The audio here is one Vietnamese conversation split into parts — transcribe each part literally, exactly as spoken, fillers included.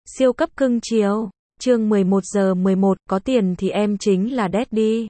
Siêu cấp cưng chiều. Chương mười một giờ mười một, có tiền thì em chính là daddy.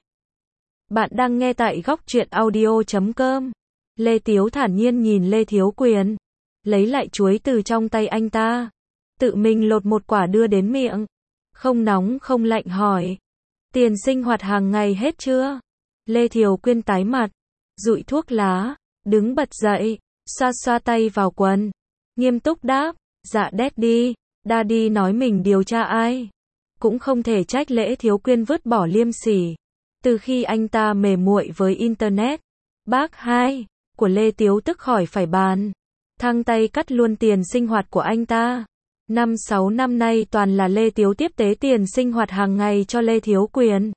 Bạn đang nghe tại góc truyện audio chấm com. Lê Tiếu thản nhiên nhìn Lê Thiếu Quyền, lấy lại chuối từ trong tay anh ta, tự mình lột một quả đưa đến miệng. Không nóng không lạnh hỏi, tiền sinh hoạt hàng ngày hết chưa? Lê Thiếu Quyền tái mặt, dụi thuốc lá, đứng bật dậy, xoa xoa tay vào quần, nghiêm túc đáp, dạ daddy. Daddy nói mình điều tra ai, cũng không thể trách Lễ Thiếu Quyên vứt bỏ liêm sỉ. Từ khi anh ta mề muội với internet, bác hai của Lê Tiếu tức khỏi phải bàn, thăng tay cắt luôn tiền sinh hoạt của anh ta. Năm sáu năm nay toàn là Lê Tiếu tiếp tế tiền sinh hoạt hàng ngày cho Lê Thiếu Quyền.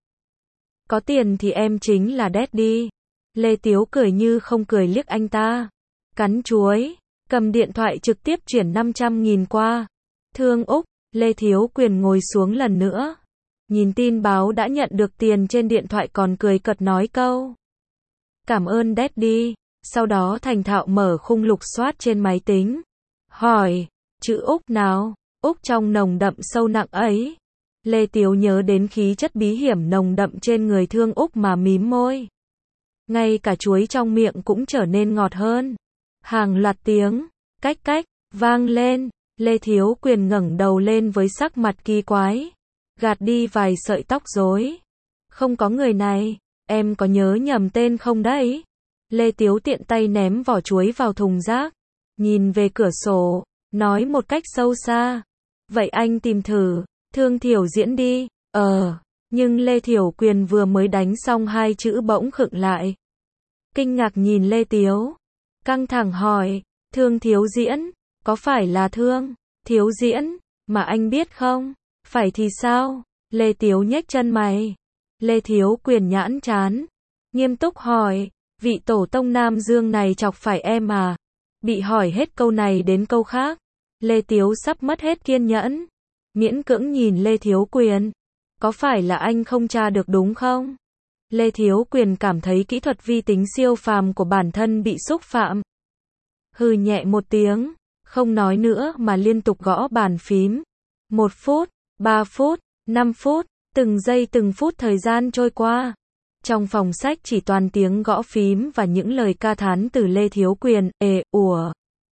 Có tiền thì em chính là daddy. Lê Tiếu cười như không cười liếc anh ta, cắn chuối, cầm điện thoại trực tiếp chuyển năm trăm nghìn qua. Thương Úc. Lê Thiếu Quyền ngồi xuống lần nữa, nhìn tin báo đã nhận được tiền trên điện thoại còn cười cợt nói câu cảm ơn daddy, sau đó thành thạo mở khung lục soát trên máy tính, hỏi, chữ Úc nào? Úc trong nồng đậm sâu nặng ấy. Lê Tiếu nhớ đến khí chất bí hiểm nồng đậm trên người Thương Úc mà mím môi. Ngay cả chuối trong miệng cũng trở nên ngọt hơn. Hàng loạt tiếng cách cách vang lên. Lê Thiếu Quyền ngẩng đầu lên với sắc mặt kỳ quái, gạt đi vài sợi tóc rối. Không có người này, em có nhớ nhầm tên không đấy? Lê Tiếu tiện tay ném vỏ chuối vào thùng rác, nhìn về cửa sổ, nói một cách sâu xa, vậy anh tìm thử, Thương Thiểu Diễn đi. Ờ, nhưng Lê Thiểu Quyền vừa mới đánh xong hai chữ bỗng khựng lại. Kinh ngạc nhìn Lê Tiếu, căng thẳng hỏi, Thương Thiếu Diễn? Có phải là Thương Thiếu Diễn mà anh biết không? Phải thì sao? Lê Tiếu nhếch chân mày. Lê Thiếu Quyền nhãn chán, nghiêm túc hỏi, vị tổ tông Nam Dương này chọc phải em à? Bị hỏi hết câu này đến câu khác, Lê Tiếu sắp mất hết kiên nhẫn, miễn cưỡng nhìn Lê Thiếu Quyền, có phải là anh không tra được đúng không? Lê Thiếu Quyền cảm thấy kỹ thuật vi tính siêu phàm của bản thân bị xúc phạm. Hừ nhẹ một tiếng, không nói nữa mà liên tục gõ bàn phím. Một phút, ba phút, năm phút, từng giây từng phút thời gian trôi qua. Trong phòng sách chỉ toàn tiếng gõ phím và những lời ca thán từ Lê Thiếu Quyền, ề, ủa,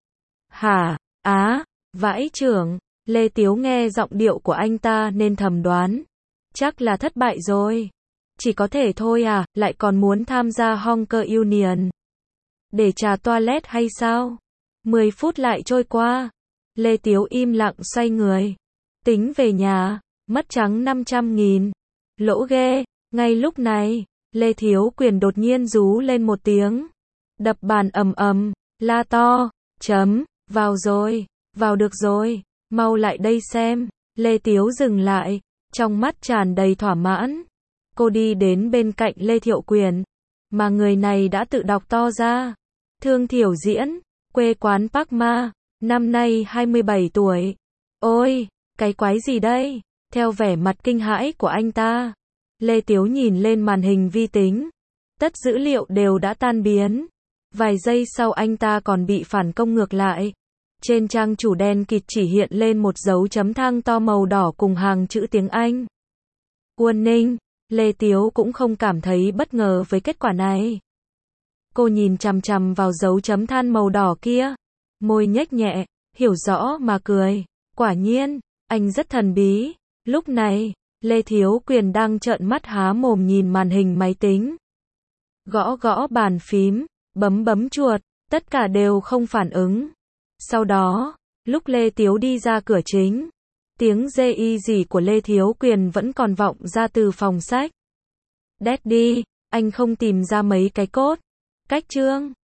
hả, á, vãi chưởng. Lê Tiếu nghe giọng điệu của anh ta nên thầm đoán, chắc là thất bại rồi. Chỉ có thể thôi à, lại còn muốn tham gia Honker Union để trà toilet hay sao? Mười phút lại trôi qua. Lê Tiếu im lặng xoay người, tính về nhà, mất trắng năm trăm nghìn. Lỗ ghê. Ngay lúc này, Lê Thiếu Quyền đột nhiên rú lên một tiếng, đập bàn ầm ầm, la to, chấm, vào rồi, vào được rồi, mau lại đây xem. Lê Tiếu dừng lại, trong mắt tràn đầy thỏa mãn. Cô đi đến bên cạnh Lê Thiệu Quyền, mà người này đã tự đọc to ra. Thương Thiểu Diễn, quê quán Park Ma, năm nay hai mươi bảy tuổi. Ôi, cái quái gì đây? Theo vẻ mặt kinh hãi của anh ta, Lê Tiếu nhìn lên màn hình vi tính. Tất dữ liệu đều đã tan biến. Vài giây sau anh ta còn bị phản công ngược lại. Trên trang chủ đen kịt chỉ hiện lên một dấu chấm than to màu đỏ cùng hàng chữ tiếng Anh. Warning. Lê Tiếu cũng không cảm thấy bất ngờ với kết quả này. Cô nhìn chằm chằm vào dấu chấm than màu đỏ kia, môi nhếch nhẹ, hiểu rõ mà cười. Quả nhiên, anh rất thần bí. Lúc này, Lê Thiếu Quyền đang trợn mắt há mồm nhìn màn hình máy tính. Gõ gõ bàn phím, bấm bấm chuột, tất cả đều không phản ứng. Sau đó, lúc Lê Tiếu đi ra cửa chính, tiếng dê y gì của Lê Thiếu Quyền vẫn còn vọng ra từ phòng sách. Daddy, anh không tìm ra mấy cái cốt cách chương